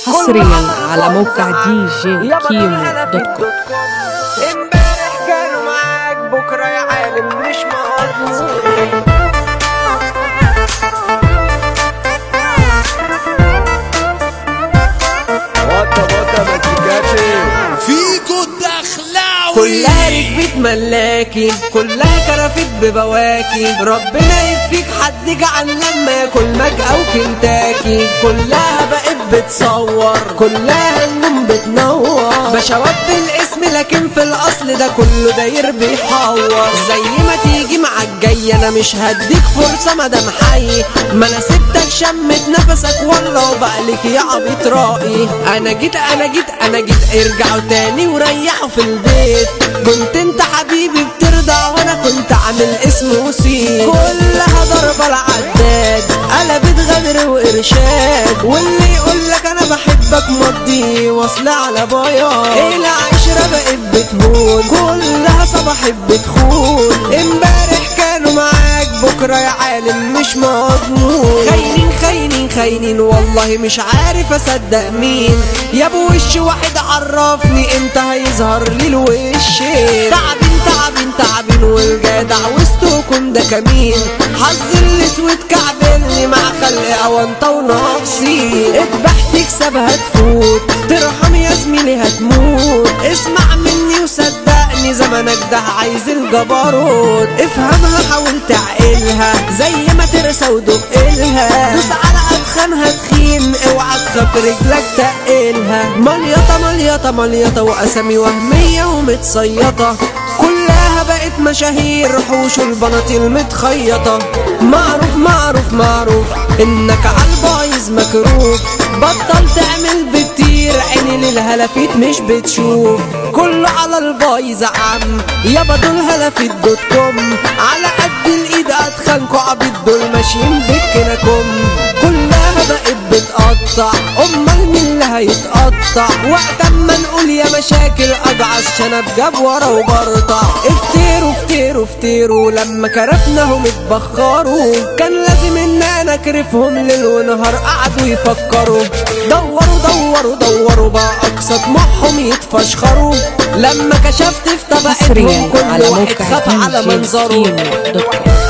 حصريا على موقع djkimo.com. امبارح كانوا معاك بكرة يا عالم مش مقدور. فيكو الدخلاوي كلها ركبت ملاكي، كلها كرفت ببواكي، ربنا يكفيك حد جعل لما ياكل ماك او كنتاكي. كلها بقت بتصور، كلها النوم بتنور، بشوات بالاسم لكن في الاصل ده كله داير بيحور. زي ما تيجي معاك جاي انا مش هديك فرصة مدام حي، ما انا سبتك شمت نفسك والله وبقلك يا عبيط رائي. انا جيت ارجعوا تاني وريحوا في البيت. كنت انت حبيبي بترضى وانا كنت عامل اسم وسيم. كلها ضربة العداد قلبت غدر وارشاد، واللي يقولك انا بحبك مضي واصل على بياض. ايه العشرة بقت بتهون، كلها صباح بتخون. امبارح كانوا معاك بكرة يا عالم مش مضمون. خاينين خاينين خاينين والله مش عارف اصدق مين. يا ابو وش واحد عرفني امتى هيظهر لي الوش. تعبين تعبين تعبين والجدع وسطكم ده كمين. حظ الاسود كعبلني مع خلق اوانطة وناقصين. اذبح تكسب هتفوت، ترحم يا زميلي هتموت. اسمع مني وصدقني زمانك ده عايز الجبروت. افهمها حاول تعقلها زي ما ترسى ودقلها. دوس على ادخانها تخين اوعى تخاف رجلك تقلها. مليطة مليطة مليطة واسامي وهمية ومتصيطة. كلها بقت مشاهير حوش البناطيل متخيطة. معروف معروف معروف انك عالبايظ مكروف. بطل تعمل بتطير عيني للهلافيت مش بتشوف. كله على البايظ عم يابا دول هلافيت .com. على قد الايد اتخانكوا عبيد دول ماشيين بكناكم. كلها بقت بتقطع امال مين اللي هيتقطع. وقت اما نقول يا مشاكل اجعص شنب جاب ورا وبرطع. افتروا افتروا افتروا لما كرفناهم اتبخروا. كان لازم ان انا اكرفهم ليل ونهار قعدوا يفكروا. دوروا دوروا دوروا بقى اقصى طموحهم يتفشخروا. لما كشفت في طبقتهم كل واحد خاف على منظره.